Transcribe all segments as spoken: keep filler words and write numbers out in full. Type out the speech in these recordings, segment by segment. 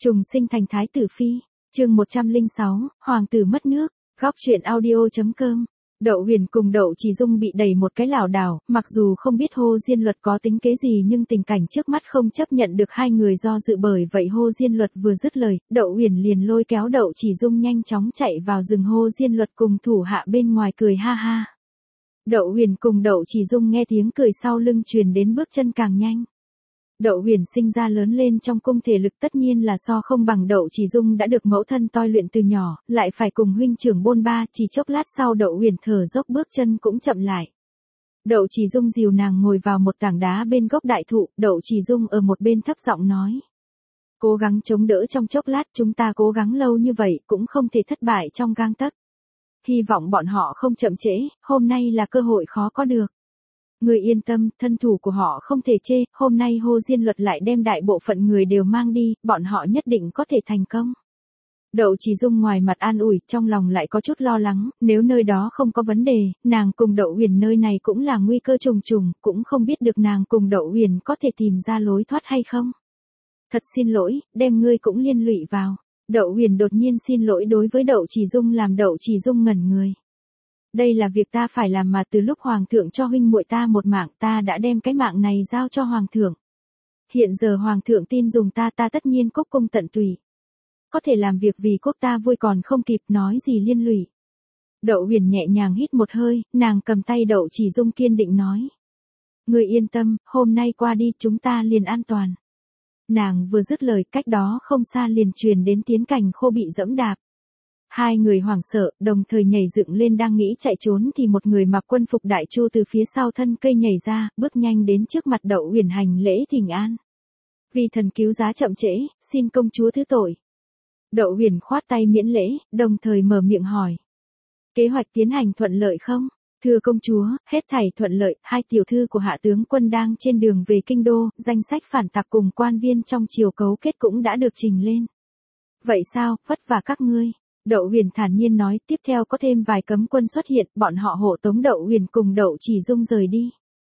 Trùng sinh thành thái tử phi, chương một trăm lẻ sáu, hoàng tử mất nước, góc truyện audio.com. Đậu Huyền cùng Đậu Chỉ Dung bị đẩy một cái lảo đảo, mặc dù không biết Hồ Diên Luật có tính kế gì nhưng tình cảnh trước mắt không chấp nhận được hai người do dự, bởi vậy Hồ Diên Luật vừa dứt lời, Đậu Huyền liền lôi kéo Đậu Chỉ Dung nhanh chóng chạy vào rừng. Hồ Diên Luật cùng thủ hạ bên ngoài cười ha ha. Đậu Huyền cùng Đậu Chỉ Dung nghe tiếng cười sau lưng truyền đến, bước chân càng nhanh. Đậu Huyền sinh ra lớn lên trong cung, thể lực tất nhiên là so không bằng Đậu Chỉ Dung, đã được mẫu thân toi luyện từ nhỏ, lại phải cùng huynh trưởng bôn ba, chỉ chốc lát sau Đậu Huyền thở dốc, bước chân cũng chậm lại. Đậu Chỉ Dung dìu nàng ngồi vào một tảng đá bên gốc đại thụ, Đậu Chỉ Dung ở một bên thấp giọng nói: "Cố gắng chống đỡ trong chốc lát, chúng ta cố gắng lâu như vậy cũng không thể thất bại trong gang tấc. Hy vọng bọn họ không chậm trễ, hôm nay là cơ hội khó có được. Người yên tâm, thân thủ của họ không thể chê, hôm nay Hồ Diên Luật lại đem đại bộ phận người đều mang đi, bọn họ nhất định có thể thành công." Đậu Chỉ Dung ngoài mặt an ủi, trong lòng lại có chút lo lắng, nếu nơi đó không có vấn đề, nàng cùng Đậu Huyền nơi này cũng là nguy cơ trùng trùng, cũng không biết được nàng cùng Đậu Huyền có thể tìm ra lối thoát hay không. "Thật xin lỗi, đem ngươi cũng liên lụy vào." Đậu Huyền đột nhiên xin lỗi đối với Đậu Chỉ Dung làm Đậu Chỉ Dung ngẩn người. "Đây là việc ta phải làm mà, từ lúc hoàng thượng cho huynh muội ta một mạng, ta đã đem cái mạng này giao cho hoàng thượng. Hiện giờ hoàng thượng tin dùng ta, ta tất nhiên cúc cung tận tùy. Có thể làm việc vì quốc ta vui còn không kịp, nói gì liên lụy." Đậu Huyền nhẹ nhàng hít một hơi, nàng cầm tay Đậu Chỉ Dung kiên định nói: "Ngươi yên tâm, hôm nay qua đi chúng ta liền an toàn." Nàng vừa dứt lời, cách đó không xa liền truyền đến tiếng cành khô bị dẫm đạp. Hai người hoảng sợ, đồng thời nhảy dựng lên đang nghĩ chạy trốn thì một người mặc quân phục đại chu từ phía sau thân cây nhảy ra, bước nhanh đến trước mặt Đậu Huyền hành lễ thỉnh an. "Vì thần cứu giá chậm trễ, xin công chúa thứ tội." Đậu Huyền khoát tay miễn lễ, đồng thời mở miệng hỏi: "Kế hoạch tiến hành thuận lợi không?" "Thưa công chúa, hết thảy thuận lợi, hai tiểu thư của hạ tướng quân đang trên đường về kinh đô, danh sách phản tặc cùng quan viên trong triều cấu kết cũng đã được trình lên." "Vậy sao, vất vả các ngươi." Đậu Huyền thản nhiên nói, tiếp theo có thêm vài cấm quân xuất hiện, bọn họ hộ tống Đậu Huyền cùng Đậu Chỉ Dung rời đi.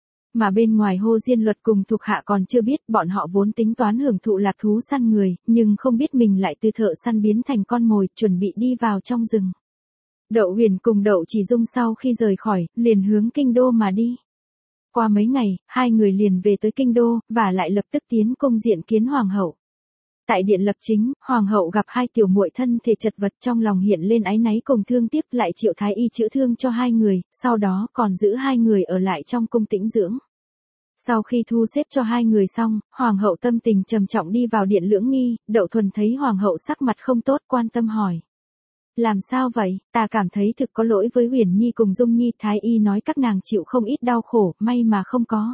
Mà bên ngoài Hồ Diên Luật cùng thuộc hạ còn chưa biết, bọn họ vốn tính toán hưởng thụ lạc thú săn người, nhưng không biết mình lại từ thợ săn biến thành con mồi, chuẩn bị đi vào trong rừng. Đậu Huyền cùng Đậu Chỉ Dung sau khi rời khỏi, liền hướng kinh đô mà đi. Qua mấy ngày, hai người liền về tới kinh đô, và lại lập tức tiến cung diện kiến hoàng hậu. Tại điện lập chính, hoàng hậu gặp hai tiểu muội thân thể chật vật, trong lòng hiện lên áy náy cùng thương tiếc, lại triệu thái y chữa thương cho hai người, sau đó còn giữ hai người ở lại trong cung tĩnh dưỡng. Sau khi thu xếp cho hai người xong, hoàng hậu tâm tình trầm trọng đi vào điện lưỡng nghi. Đậu Thuần thấy hoàng hậu sắc mặt không tốt, quan tâm hỏi: "Làm sao vậy? Ta cảm thấy thực có lỗi với Huyền Nhi cùng Dung Nhi, thái y nói các nàng chịu không ít đau khổ, may mà không có.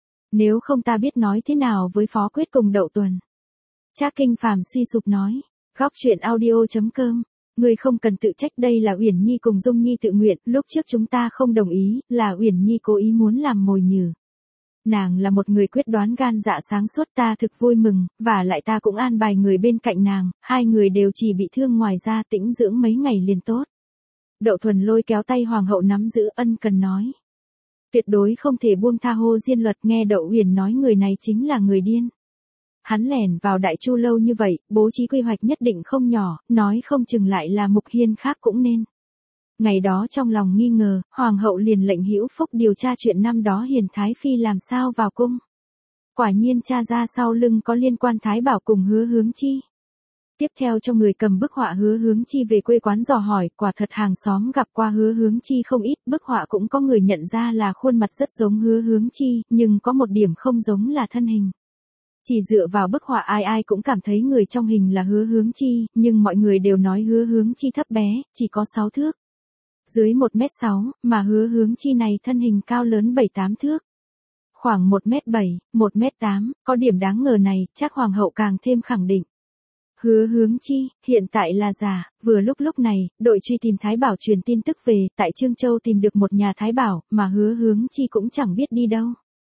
Nếu không ta biết nói thế nào với Phó Quyết cùng Đậu Tuần." Trác Kinh Phàm suy sụp nói. Góc truyện audio.com. "Ngươi không cần tự trách, đây là Uyển Nhi cùng Dung Nhi tự nguyện, lúc trước chúng ta không đồng ý, là Uyển Nhi cố ý muốn làm mồi nhử. Nàng là một người quyết đoán gan dạ sáng suốt, ta thực vui mừng, và lại ta cũng an bài người bên cạnh nàng, hai người đều chỉ bị thương, ngoài ra tĩnh dưỡng mấy ngày liền tốt." Đậu Thuần lôi kéo tay hoàng hậu nắm giữ, ân cần nói: "Tuyệt đối không thể buông tha Hồ Diên Luật." Nghe Đậu Huyền nói người này chính là người điên. Hắn lẻn vào Đại Chu lâu như vậy, bố trí quy hoạch nhất định không nhỏ, nói không chừng lại là mục hiên khác cũng nên. Ngày đó trong lòng nghi ngờ, hoàng hậu liền lệnh Hữu Phúc điều tra chuyện năm đó Hiền Thái Phi làm sao vào cung. Quả nhiên tra ra sau lưng có liên quan Thái Bảo cùng Hứa Hướng Chi. Tiếp theo cho người cầm bức họa Hứa Hướng Chi về quê quán dò hỏi, quả thật hàng xóm gặp qua Hứa Hướng Chi không ít, bức họa cũng có người nhận ra là khuôn mặt rất giống Hứa Hướng Chi, nhưng có một điểm không giống là thân hình. Chỉ dựa vào bức họa ai ai cũng cảm thấy người trong hình là Hứa Hướng Chi, nhưng mọi người đều nói Hứa Hướng Chi thấp bé, chỉ có sáu thước. Dưới một mét sáu, mà Hứa Hướng Chi này thân hình cao lớn bảy tám thước. Khoảng một mét bảy, một mét tám, có điểm đáng ngờ này, chắc hoàng hậu càng thêm khẳng định. Hứa Hướng Chi, hiện tại là giả. Vừa lúc lúc này, đội truy tìm Thái Bảo truyền tin tức về, tại Trương Châu tìm được một nhà Thái Bảo, mà Hứa Hướng Chi cũng chẳng biết đi đâu.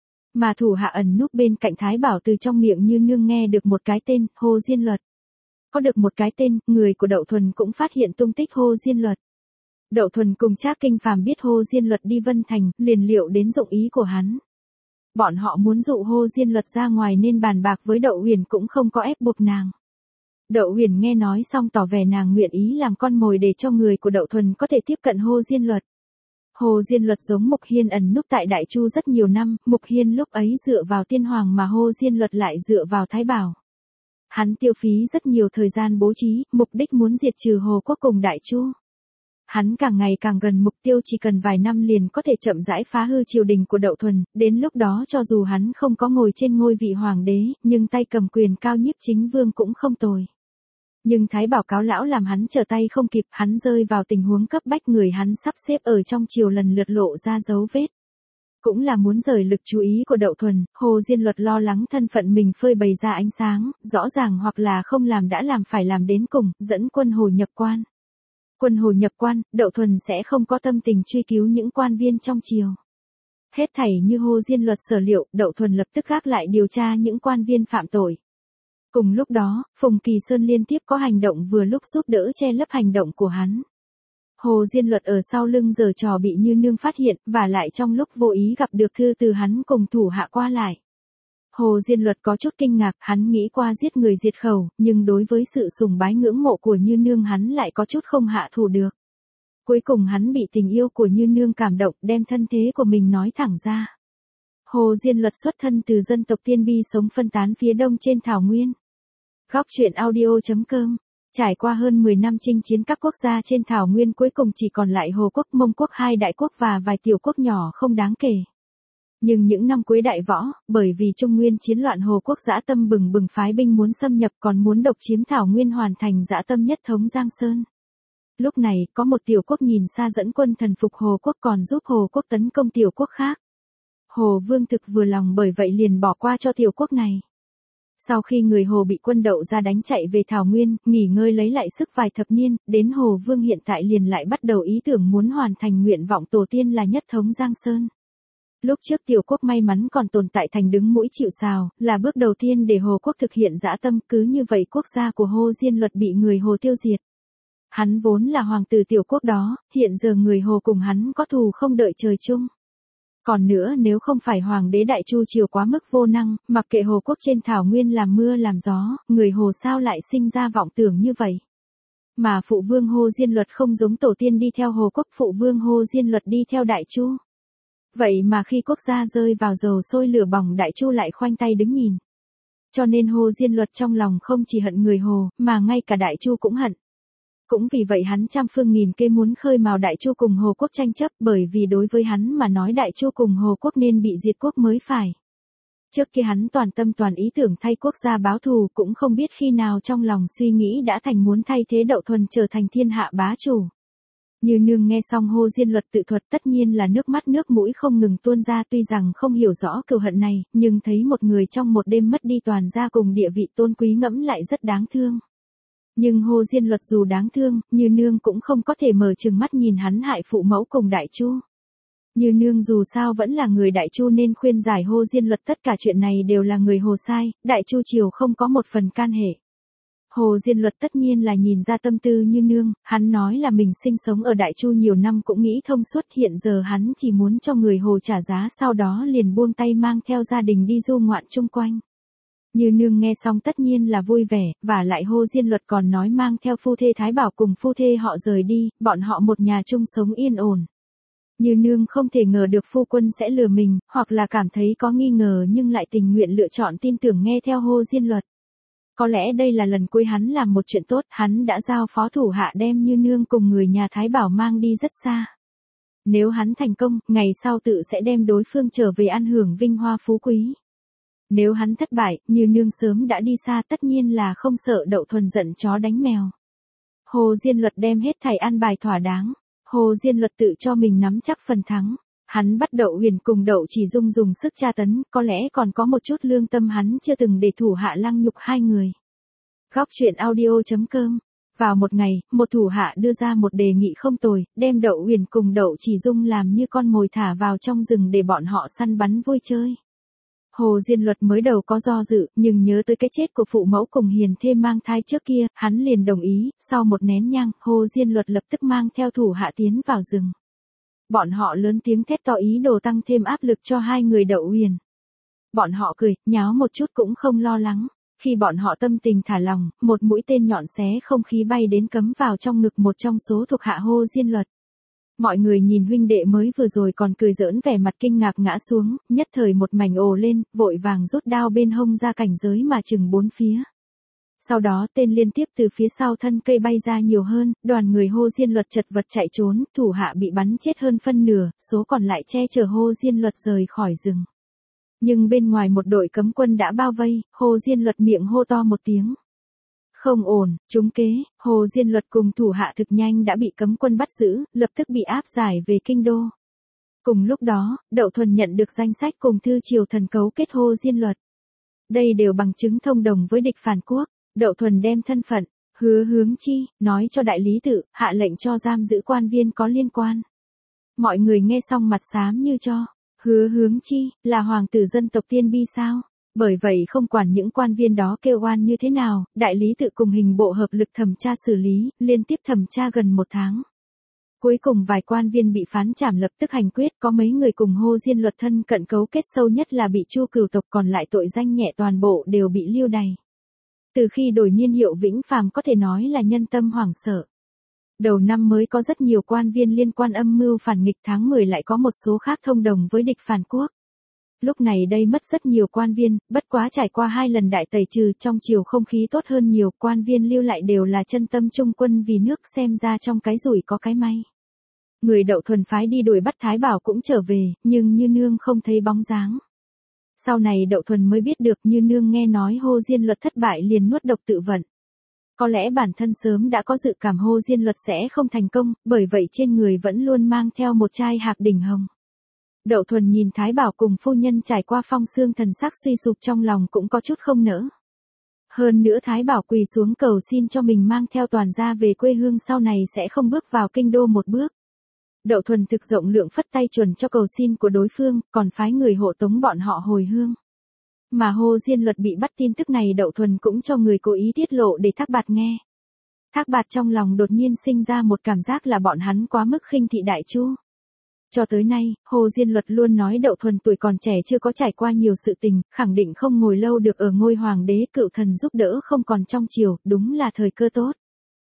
Mà thủ hạ ẩn núp bên cạnh Thái Bảo từ trong miệng Như Nương nghe được một cái tên, Hồ Diên Luật. Có được một cái tên, người của Đậu Thuần cũng phát hiện tung tích Hồ Diên Luật. Đậu Thuần cùng Trác Kinh Phàm biết Hồ Diên Luật đi Vân Thành, liền liệu đến dụng ý của hắn. Bọn họ muốn dụ Hồ Diên Luật ra ngoài nên bàn bạc với Đậu Huyền cũng không có ép buộc nàng. Đậu Huyền nghe nói xong tỏ vẻ nàng nguyện ý làm con mồi để cho người của Đậu Thuần có thể tiếp cận Hồ Diên Luật. Hồ Diên Luật giống Mục Hiên ẩn núp tại Đại Chu rất nhiều năm, Mục Hiên lúc ấy dựa vào Tiên Hoàng mà Hồ Diên Luật lại dựa vào Thái Bảo. Hắn tiêu phí rất nhiều thời gian bố trí, mục đích muốn diệt trừ Hồ Quốc cùng Đại Chu. Hắn càng ngày càng gần mục tiêu, chỉ cần vài năm liền có thể chậm rãi phá hư triều đình của Đậu Thuần, đến lúc đó cho dù hắn không có ngồi trên ngôi vị hoàng đế, nhưng tay cầm quyền cao nhiếp chính vương cũng không tồi. Nhưng Thái Bảo cáo lão làm hắn trở tay không kịp, hắn rơi vào tình huống cấp bách, người hắn sắp xếp ở trong triều lần lượt lộ ra dấu vết. Cũng là muốn rời lực chú ý của Đậu Thuần, Hồ Diên Luật lo lắng thân phận mình phơi bày ra ánh sáng, rõ ràng hoặc là không làm đã làm phải làm đến cùng, dẫn quân Hồ nhập quan. Quân Hồ nhập quan, Đậu Thuần sẽ không có tâm tình truy cứu những quan viên trong triều. Hết thảy như Hồ Diên Luật sở liệu, Đậu Thuần lập tức gác lại điều tra những quan viên phạm tội. Cùng lúc đó, Phùng Kỳ Sơn liên tiếp có hành động vừa lúc giúp đỡ che lấp hành động của hắn. Hồ Diên Luật ở sau lưng giở trò bị Như Nương phát hiện, và lại trong lúc vô ý gặp được thư từ hắn cùng thủ hạ qua lại. Hồ Diên Luật có chút kinh ngạc, hắn nghĩ qua giết người diệt khẩu, nhưng đối với sự sùng bái ngưỡng mộ của Như Nương hắn lại có chút không hạ thủ được. Cuối cùng hắn bị tình yêu của Như Nương cảm động, đem thân thế của mình nói thẳng ra. Hồ Diên Luật xuất thân từ dân tộc Tiên Bi sống phân tán phía đông trên thảo nguyên. Góc truyện audio chấm com. Trải qua hơn mười năm chinh chiến các quốc gia trên thảo nguyên, cuối cùng chỉ còn lại Hồ Quốc, Mông Quốc, hai đại quốc và vài tiểu quốc nhỏ không đáng kể. Nhưng những năm cuối đại võ, bởi vì Trung Nguyên chiến loạn, Hồ Quốc dã tâm bừng bừng phái binh muốn xâm nhập, còn muốn độc chiếm thảo nguyên, hoàn thành dã tâm nhất thống Giang Sơn. Lúc này, có một tiểu quốc nhìn xa dẫn quân thần phục Hồ Quốc, còn giúp Hồ Quốc tấn công tiểu quốc khác. Hồ Vương thực vừa lòng, bởi vậy liền bỏ qua cho tiểu quốc này. Sau khi người Hồ bị quân Đậu ra đánh chạy về thảo nguyên, nghỉ ngơi lấy lại sức vài thập niên, đến Hồ Vương hiện tại liền lại bắt đầu ý tưởng muốn hoàn thành nguyện vọng tổ tiên là nhất thống Giang Sơn. Lúc trước tiểu quốc may mắn còn tồn tại thành đứng mũi chịu sào, là bước đầu tiên để Hồ Quốc thực hiện dã tâm, cứ như vậy quốc gia của Hồ Diên Luật bị người Hồ tiêu diệt. Hắn vốn là hoàng tử tiểu quốc đó, hiện giờ người Hồ cùng hắn có thù không đợi trời chung. Còn nữa, nếu không phải hoàng đế Đại Chu triều quá mức vô năng, mặc kệ Hồ Quốc trên thảo nguyên làm mưa làm gió, người Hồ sao lại sinh ra vọng tưởng như vậy. Mà phụ vương Hồ Diên Luật không giống tổ tiên đi theo Hồ Quốc, phụ vương Hồ Diên Luật đi theo Đại Chu. Vậy mà khi quốc gia rơi vào dầu sôi lửa bỏng, Đại Chu lại khoanh tay đứng nhìn. Cho nên Hồ Diên Luật trong lòng không chỉ hận người Hồ, mà ngay cả Đại Chu cũng hận. Cũng vì vậy hắn trăm phương nghìn kế muốn khơi mào Đại Chu cùng Hồ Quốc tranh chấp, bởi vì đối với hắn mà nói Đại Chu cùng Hồ Quốc nên bị diệt quốc mới phải. Trước kia hắn toàn tâm toàn ý tưởng thay quốc gia báo thù, cũng không biết khi nào trong lòng suy nghĩ đã thành muốn thay thế Đậu Thuần trở thành thiên hạ bá chủ. Như Nương nghe xong Hồ Diên Luật tự thuật, tất nhiên là nước mắt nước mũi không ngừng tuôn ra, tuy rằng không hiểu rõ cừu hận này, nhưng thấy một người trong một đêm mất đi toàn gia cùng địa vị tôn quý ngẫm lại rất đáng thương. Nhưng Hồ Diên Luật dù đáng thương, Như Nương cũng không có thể mở trừng mắt nhìn hắn hại phụ mẫu cùng Đại Chu. Như Nương dù sao vẫn là người Đại Chu nên khuyên giải Hồ Diên Luật tất cả chuyện này đều là người Hồ sai, Đại Chu triều không có một phần can hệ. Hồ Diên Luật tất nhiên là nhìn ra tâm tư Như Nương, hắn nói là mình sinh sống ở Đại Chu nhiều năm cũng nghĩ thông suốt, hiện giờ hắn chỉ muốn cho người Hồ trả giá, sau đó liền buông tay mang theo gia đình đi du ngoạn chung quanh. Như Nương nghe xong tất nhiên là vui vẻ, và lại Hồ Diên Luật còn nói mang theo phu thê Thái Bảo cùng phu thê họ rời đi, bọn họ một nhà chung sống yên ổn. Như Nương không thể ngờ được phu quân sẽ lừa mình, hoặc là cảm thấy có nghi ngờ nhưng lại tình nguyện lựa chọn tin tưởng nghe theo Hồ Diên Luật. Có lẽ đây là lần cuối hắn làm một chuyện tốt, hắn đã giao phó thủ hạ đem Như Nương cùng người nhà Thái Bảo mang đi rất xa. Nếu hắn thành công, ngày sau tự sẽ đem đối phương trở về ăn hưởng vinh hoa phú quý. Nếu hắn thất bại, Như Nương sớm đã đi xa, tất nhiên là không sợ Đậu Thuần giận chó đánh mèo. Hồ Diên Luật đem hết thảy an bài thỏa đáng. Hồ Diên Luật tự cho mình nắm chắc phần thắng. Hắn bắt Đậu Huyền cùng Đậu Chỉ Dung dùng sức tra tấn, có lẽ còn có một chút lương tâm hắn chưa từng để thủ hạ lăng nhục hai người. Góc truyện audio chấm com. Vào một ngày, một thủ hạ đưa ra một đề nghị không tồi, đem Đậu Huyền cùng Đậu Chỉ Dung làm như con mồi thả vào trong rừng để bọn họ săn bắn vui chơi. Hồ Diên Luật mới đầu có do dự, nhưng nhớ tới cái chết của phụ mẫu cùng hiền thê mang thai trước kia, hắn liền đồng ý. Sau một nén nhang, Hồ Diên Luật lập tức mang theo thủ hạ tiến vào rừng. Bọn họ lớn tiếng thét to ý đồ tăng thêm áp lực cho hai người Đậu Huyền. Bọn họ cười, nháo một chút cũng không lo lắng. Khi bọn họ tâm tình thả lòng, một mũi tên nhọn xé không khí bay đến cắm vào trong ngực một trong số thuộc hạ Hồ Diên Luật. Mọi người nhìn huynh đệ mới vừa rồi còn cười giỡn vẻ mặt kinh ngạc ngã xuống, nhất thời một mảnh ồ lên, vội vàng rút đao bên hông ra cảnh giới mà chừng bốn phía. Sau đó tên liên tiếp từ phía sau thân cây bay ra nhiều hơn, đoàn người Hồ Diên Luật chật vật chạy trốn, thủ hạ bị bắn chết hơn phân nửa, số còn lại che chở Hồ Diên Luật rời khỏi rừng. Nhưng bên ngoài một đội cấm quân đã bao vây, Hồ Diên Luật miệng hô to một tiếng. Không ổn, trúng kế, Hồ Diên Luật cùng thủ hạ thực nhanh đã bị cấm quân bắt giữ, lập tức bị áp giải về kinh đô. Cùng lúc đó, Đậu Thuần nhận được danh sách cùng thư triều thần cấu kết Hồ Diên Luật. Đây đều bằng chứng thông đồng với địch phản quốc. Đậu Thuần đem thân phận, Hứa Hướng Chi, nói cho đại lý tự, hạ lệnh cho giam giữ quan viên có liên quan. Mọi người nghe xong mặt xám như cho. Hứa Hướng Chi, là hoàng tử dân tộc Tiên Bi sao? Bởi vậy không quản những quan viên đó kêu oan như thế nào, đại lý tự cùng hình bộ hợp lực thẩm tra xử lý, liên tiếp thẩm tra gần một tháng. Cuối cùng vài quan viên bị phán trảm lập tức hành quyết, có mấy người cùng Hồ Diên Luật thân cận cấu kết sâu nhất là bị Chu Cửu tộc, còn lại tội danh nhẹ toàn bộ đều bị lưu đày. Từ khi đổi niên hiệu Vĩnh Phàm có thể nói là nhân tâm hoảng sợ. Đầu năm mới có rất nhiều quan viên liên quan âm mưu phản nghịch, tháng mười lại có một số khác thông đồng với địch phản quốc. Lúc này đây mất rất nhiều quan viên, bất quá trải qua hai lần đại tẩy trừ, trong triều không khí tốt hơn nhiều, quan viên lưu lại đều là chân tâm trung quân vì nước, xem ra trong cái rủi có cái may. Người Đậu Thuần phái đi đuổi bắt Thái Bảo cũng trở về, nhưng Như Nương không thấy bóng dáng. Sau này Đậu Thuần mới biết được Như Nương nghe nói Hồ Diên Luật thất bại liền nuốt độc tự vận. Có lẽ bản thân sớm đã có dự cảm Hồ Diên Luật sẽ không thành công, bởi vậy trên người vẫn luôn mang theo một chai hạc đỉnh hồng. Đậu Thuần nhìn Thái Bảo cùng phu nhân trải qua phong sương, thần sắc suy sụp, trong lòng cũng có chút không nỡ. Hơn nữa Thái Bảo quỳ xuống cầu xin cho mình mang theo toàn gia về quê hương, sau này sẽ không bước vào kinh đô một bước. Đậu Thuần thực rộng lượng phất tay chuẩn cho cầu xin của đối phương, còn phái người hộ tống bọn họ hồi hương. Mà Hồ Diên Luật bị bắt, tin tức này Đậu Thuần cũng cho người cố ý tiết lộ để Thác Bạt nghe. Thác Bạt trong lòng đột nhiên sinh ra một cảm giác là bọn hắn quá mức khinh thị Đại Chu. Cho tới nay, Hồ Diên Luật luôn nói Đậu Thuần tuổi còn trẻ chưa có trải qua nhiều sự tình, khẳng định không ngồi lâu được ở ngôi hoàng đế, cựu thần giúp đỡ không còn trong triều, đúng là thời cơ tốt.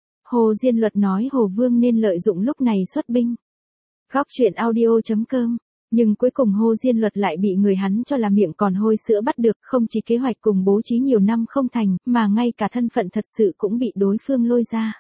Hồ Diên Luật nói Hồ Vương nên lợi dụng lúc này xuất binh. Góc truyện audio chấm com. Nhưng cuối cùng Hồ Diên Luật lại bị người hắn cho là miệng còn hôi sữa bắt được, không chỉ kế hoạch cùng bố trí nhiều năm không thành, mà ngay cả thân phận thật sự cũng bị đối phương lôi ra.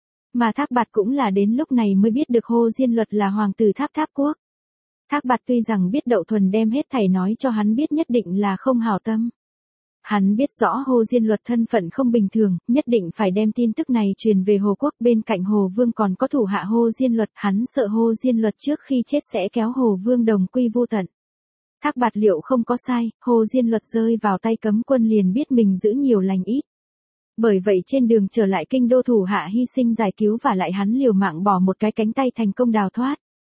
Mà Thác Bạt cũng là đến lúc này mới biết được Hồ Diên Luật là hoàng tử Tháp Tháp quốc. Thác Bạt tuy rằng biết Đậu Thuần đem hết thảy nói cho hắn biết nhất định là không hảo tâm. Hắn biết rõ Hồ Diên Luật thân phận không bình thường, nhất định phải đem tin tức này truyền về Hồ Quốc, bên cạnh Hồ Vương còn có thủ hạ Hồ Diên Luật, hắn sợ Hồ Diên Luật trước khi chết sẽ kéo Hồ Vương đồng quy vu tận. Thác Bạt liệu không có sai, Hồ Diên Luật rơi vào tay cấm quân liền biết mình giữ nhiều lành ít. Bởi vậy trên đường trở lại kinh đô, thủ hạ hy sinh giải cứu và lại hắn liều mạng bỏ một cái cánh tay thành công đào thoát.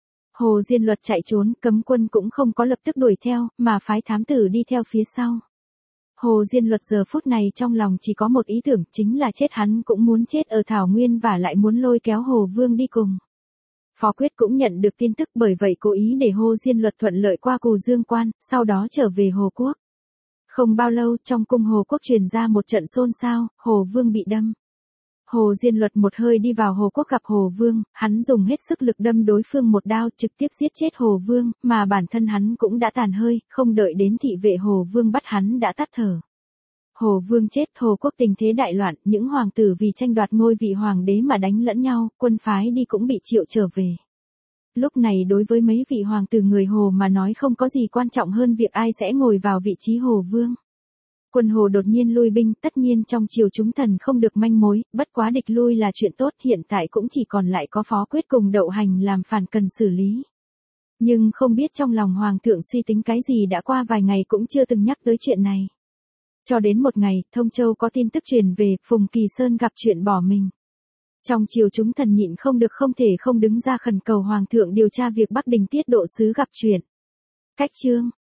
Hồ Diên Luật chạy trốn, cấm quân cũng không có lập tức đuổi theo, mà phái thám tử đi theo phía sau. Hồ Diên Luật giờ phút này trong lòng chỉ có một ý tưởng, chính là chết, hắn cũng muốn chết ở Thảo Nguyên và lại muốn lôi kéo Hồ Vương đi cùng. Phó Quyết cũng nhận được tin tức, bởi vậy cố ý để Hồ Diên Luật thuận lợi qua Cù Dương Quan, sau đó trở về Hồ Quốc. Không bao lâu, trong cung Hồ Quốc truyền ra một trận xôn xao, Hồ Vương bị đâm. Hồ Diên Luật một hơi đi vào Hồ Quốc gặp Hồ Vương, hắn dùng hết sức lực đâm đối phương một đao, trực tiếp giết chết Hồ Vương, mà bản thân hắn cũng đã tàn hơi, không đợi đến thị vệ Hồ Vương bắt hắn đã tắt thở. Hồ Vương chết, Hồ Quốc tình thế đại loạn, những hoàng tử vì tranh đoạt ngôi vị hoàng đế mà đánh lẫn nhau, quân phái đi cũng bị triệu trở về. Lúc này đối với mấy vị hoàng tử người Hồ mà nói không có gì quan trọng hơn việc ai sẽ ngồi vào vị trí Hồ Vương. Quân Hồ đột nhiên lui binh, tất nhiên trong triều chúng thần không được manh mối, bất quá địch lui là chuyện tốt, hiện tại cũng chỉ còn lại có Phó Quyết cùng Đậu Hành làm phản cần xử lý. Nhưng không biết trong lòng hoàng thượng suy tính cái gì, đã qua vài ngày cũng chưa từng nhắc tới chuyện này. Cho đến một ngày, Thông Châu có tin tức truyền về, Phùng Kỳ Sơn gặp chuyện bỏ mình. Trong triều chúng thần nhịn không được không thể không đứng ra khẩn cầu hoàng thượng điều tra việc Bắc Đình tiết độ sứ gặp chuyện. Cách chương